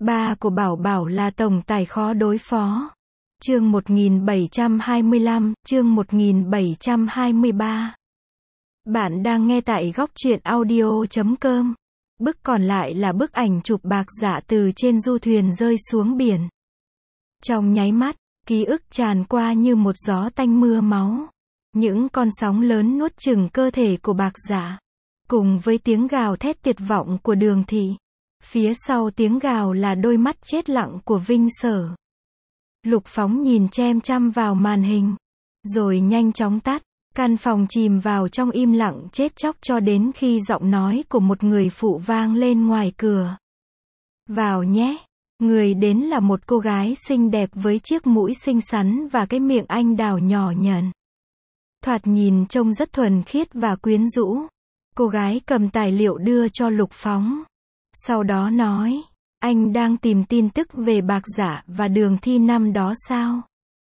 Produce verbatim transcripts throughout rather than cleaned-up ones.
Ba của Bảo Bảo là tổng tài khó đối phó. Chương một nghìn bảy trăm hai mươi lăm, chương một nghìn bảy trăm hai mươi ba. Bạn đang nghe tại góc truyện audio chấm com. Bức còn lại là bức ảnh chụp bạc dạ từ trên du thuyền rơi xuống biển. Trong nháy mắt, ký ức tràn qua như một gió tanh mưa máu. Những con sóng lớn nuốt chửng cơ thể của bạc dạ. Cùng với tiếng gào thét tuyệt vọng của Đường Thị. Phía sau tiếng gào là đôi mắt chết lặng của Vinh Sở. Lục Phóng nhìn chăm chăm vào màn hình. Rồi nhanh chóng tắt. Căn phòng chìm vào trong im lặng chết chóc cho đến khi giọng nói của một người phụ vang lên ngoài cửa. Vào nhé. Người đến là một cô gái xinh đẹp với chiếc mũi xinh xắn và cái miệng anh đào nhỏ nhần. Thoạt nhìn trông rất thuần khiết và quyến rũ. Cô gái cầm tài liệu đưa cho Lục Phóng. Sau đó nói, anh đang tìm tin tức về Bạc Dạ và Đường Thi năm đó sao?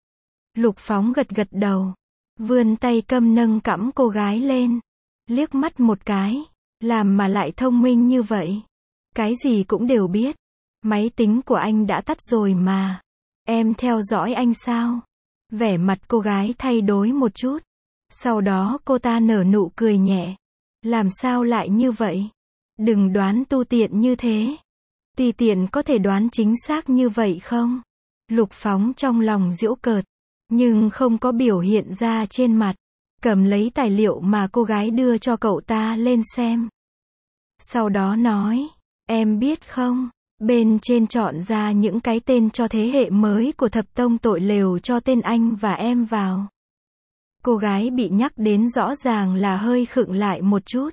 Lục Phóng gật gật đầu. Vươn tay cầm nâng cõng cô gái lên. Liếc mắt một cái. Làm mà lại thông minh như vậy. Cái gì cũng đều biết. Máy tính của anh đã tắt rồi mà. Em theo dõi anh sao? Vẻ mặt cô gái thay đổi một chút. Sau đó cô ta nở nụ cười nhẹ. Làm sao lại như vậy? Đừng đoán tu tiện như thế. Tùy tiện có thể đoán chính xác như vậy không? Lục Phóng trong lòng giễu cợt. Nhưng không có biểu hiện ra trên mặt. Cầm lấy tài liệu mà cô gái đưa cho cậu ta lên xem. Sau đó nói, em biết không, bên trên chọn ra những cái tên cho thế hệ mới của thập tông tội lều cho tên anh và em vào. Cô gái bị nhắc đến rõ ràng là hơi khựng lại một chút.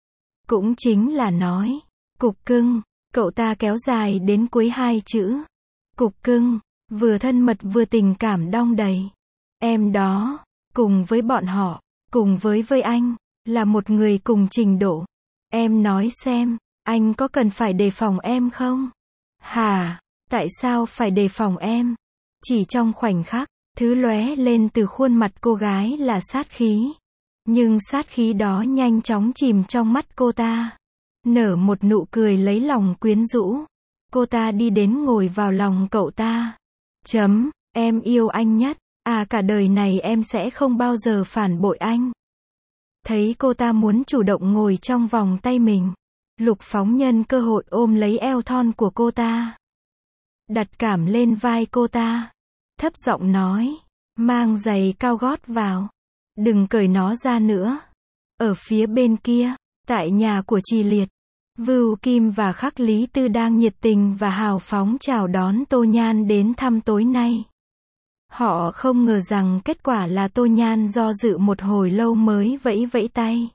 Cũng chính là nói, cục cưng, cậu ta kéo dài đến cuối hai chữ. Cục cưng, vừa thân mật vừa tình cảm đong đầy. Em đó, cùng với bọn họ, cùng với với anh, là một người cùng trình độ. Em nói xem, anh có cần phải đề phòng em không? Hả, tại sao phải đề phòng em? Chỉ trong khoảnh khắc, thứ lóe lên từ khuôn mặt cô gái là sát khí. Nhưng sát khí đó nhanh chóng chìm trong mắt cô ta. Nở một nụ cười lấy lòng quyến rũ. Cô ta đi đến ngồi vào lòng cậu ta. Chấm, em yêu anh nhất. À cả đời này em sẽ không bao giờ phản bội anh. Thấy cô ta muốn chủ động ngồi trong vòng tay mình. Lục Phóng nhân cơ hội ôm lấy eo thon của cô ta. Đặt cảm lên vai cô ta. Thấp giọng nói. Mang giày cao gót vào. Đừng cởi nó ra nữa. Ở phía bên kia, tại nhà của Trì Liệt, Vưu Kim và Khắc Lý Tư đang nhiệt tình và hào phóng chào đón Tô Nhan đến thăm tối nay. Họ không ngờ rằng kết quả là Tô Nhan do dự một hồi lâu mới vẫy vẫy tay.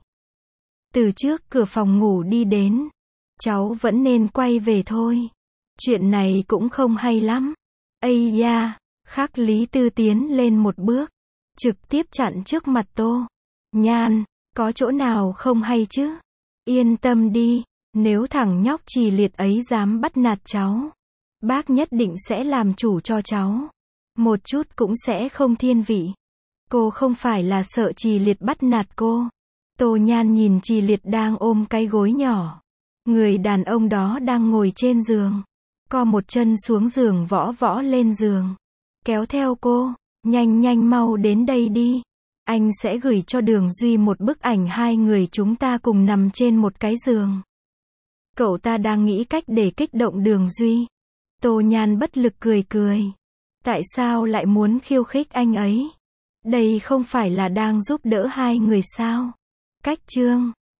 Từ trước cửa phòng ngủ đi đến. Cháu vẫn nên quay về thôi. Chuyện này cũng không hay lắm. Ây da, Khắc Lý Tư tiến lên một bước. Trực tiếp chặn trước mặt Tô Nhan. Có chỗ nào không hay chứ? Yên tâm đi. Nếu thằng nhóc Trì Liệt ấy dám bắt nạt cháu, bác nhất định sẽ làm chủ cho cháu. Một chút cũng sẽ không thiên vị. Cô không phải là sợ Trì Liệt bắt nạt cô. Tô Nhan nhìn Trì Liệt đang ôm cái gối nhỏ. Người đàn ông đó đang ngồi trên giường. Co một chân xuống giường võ võ lên giường. Kéo theo cô. Nhanh nhanh mau đến đây đi. Anh sẽ gửi cho Đường Duy một bức ảnh hai người chúng ta cùng nằm trên một cái giường. Cậu ta đang nghĩ cách để kích động Đường Duy. Tô Nhan bất lực cười cười. Tại sao lại muốn khiêu khích anh ấy? Đây không phải là đang giúp đỡ hai người sao? Cách chương